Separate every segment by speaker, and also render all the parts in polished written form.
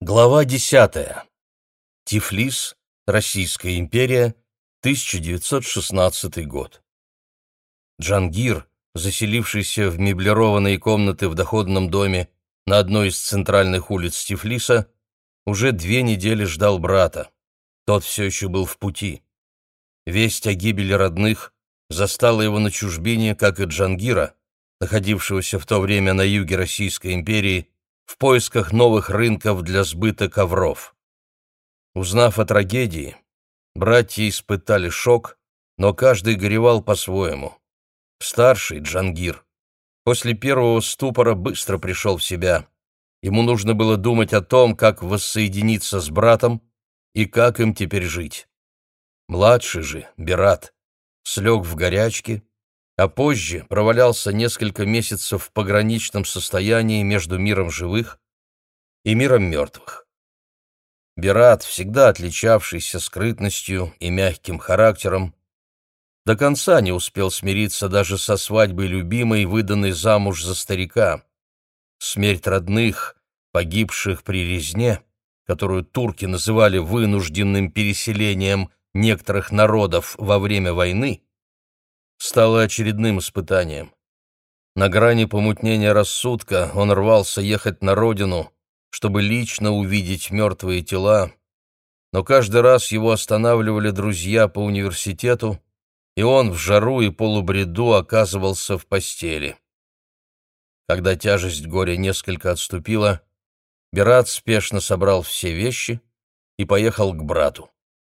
Speaker 1: Глава 10. Тифлис, Российская империя, 1916 год. Джангир, заселившийся в меблированные комнаты в доходном доме на одной из центральных улиц Тифлиса, уже 2 недели ждал брата. Тот все еще был в пути. Весть о гибели родных застала его на чужбине, как и Джангира, находившегося в то время на юге Российской империи, в поисках новых рынков для сбыта ковров. Узнав о трагедии, братья испытали шок, но каждый горевал по-своему. Старший, Джангир, после первого ступора быстро пришел в себя. Ему нужно было думать о том, как воссоединиться с братом и как им теперь жить. Младший же, Берат, слег в горячке, а позже провалялся несколько месяцев в пограничном состоянии между миром живых и миром мертвых. Берат, всегда отличавшийся скрытностью и мягким характером, до конца не успел смириться даже со свадьбой любимой, выданной замуж за старика. Смерть родных, погибших при резне, которую турки называли вынужденным переселением некоторых народов во время войны, стало очередным испытанием. На грани помутнения рассудка он рвался ехать на родину, чтобы лично увидеть мертвые тела, но каждый раз его останавливали друзья по университету, и он в жару и полубреду оказывался в постели. Когда тяжесть горя несколько отступила, Берат спешно собрал все вещи и поехал к брату.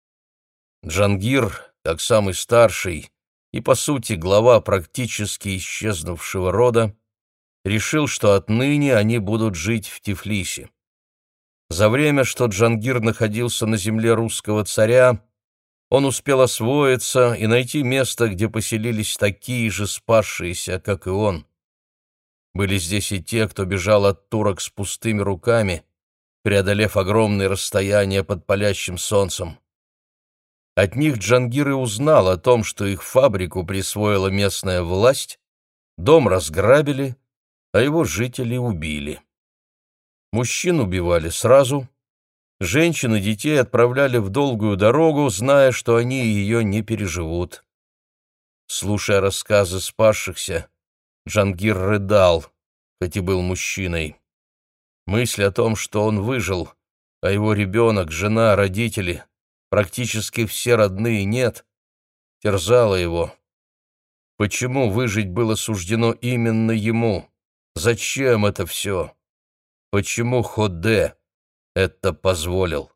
Speaker 1: Джангир, как самый старший и, по сути, глава практически исчезнувшего рода, решил, что отныне они будут жить в Тифлисе. За время, что Джангир находился на земле русского царя, он успел освоиться и найти место, где поселились такие же спасшиеся, как и он. Были здесь и те, кто бежал от турок с пустыми руками, преодолев огромные расстояния под палящим солнцем. От них Джангир и узнал о том, что их фабрику присвоила местная власть, дом разграбили, а его жители убили. Мужчин убивали сразу, женщин и детей отправляли в долгую дорогу, зная, что они ее не переживут. Слушая рассказы спасшихся, Джангир рыдал, хоть и был мужчиной. Мысль о том, что он выжил, а его ребенок, жена, родители, практически все родные нет, терзала его. Почему выжить было суждено именно ему? Зачем это все? Почему Ходе это позволил?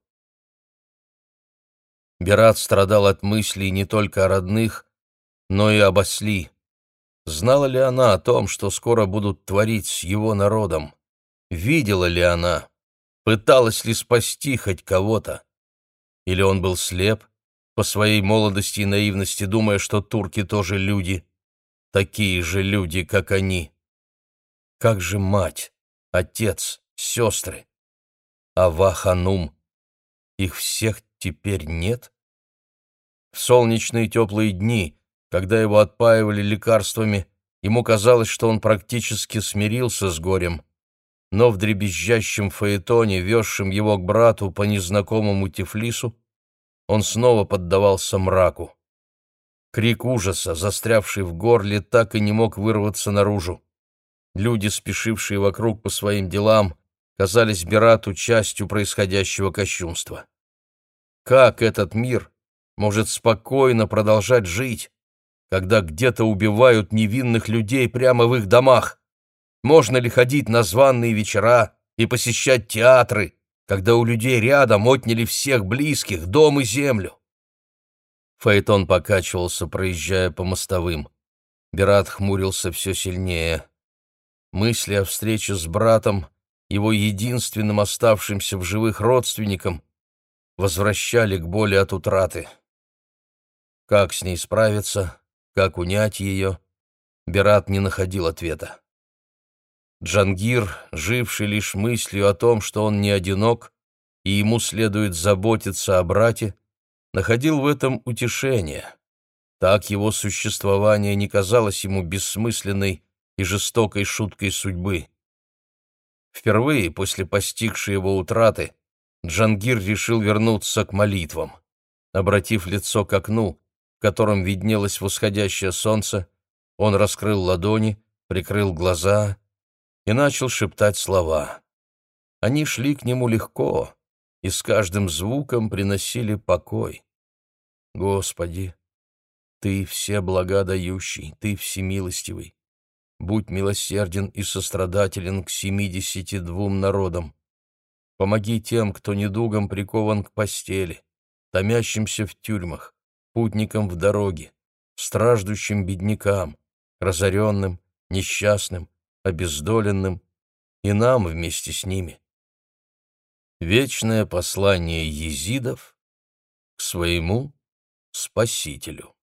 Speaker 1: Берат страдал от мыслей не только о родных, но и об Асли. Знала ли она о том, что скоро будут творить с его народом? Видела ли она? Пыталась ли спасти хоть кого-то? Или он был слеп, по своей молодости и наивности, думая, что турки тоже люди, такие же люди, как они? Как же мать, отец, сестры? Ава-ханум? Их всех теперь нет? В солнечные теплые дни, когда его отпаивали лекарствами, ему казалось, что он практически смирился с горем, но в дребезжащем фаэтоне, везшем его к брату по незнакомому Тифлису, он снова поддавался мраку. Крик ужаса, застрявший в горле, так и не мог вырваться наружу. Люди, спешившие вокруг по своим делам, казались Берату частью происходящего кощунства. Как этот мир может спокойно продолжать жить, когда где-то убивают невинных людей прямо в их домах? Можно ли ходить на званые вечера и посещать театры, когда у людей рядом отняли всех близких, дом и землю? Фаэтон покачивался, проезжая по мостовым. Берат хмурился все сильнее. Мысли о встрече с братом, его единственным оставшимся в живых родственником, возвращали к боли от утраты. Как с ней справиться, как унять ее, Берат не находил ответа. Джангир, живший лишь мыслью о том, что он не одинок и ему следует заботиться о брате, находил в этом утешение. Так его существование не казалось ему бессмысленной и жестокой шуткой судьбы. Впервые после постигшей его утраты Джангир решил вернуться к молитвам. Обратив лицо к окну, в котором виднелось восходящее солнце, он раскрыл ладони, прикрыл глаза и начал шептать слова. Они шли к нему легко и с каждым звуком приносили покой. «Господи, Ты все блага дающий, Ты всемилостивый. Будь милосерден и сострадателен к 72 народам. Помоги тем, кто недугом прикован к постели, томящимся в тюрьмах, путникам в дороге, страждущим беднякам, разоренным, несчастным, обездоленным и нам вместе с ними». Вечное послание езидов к своему Спасителю.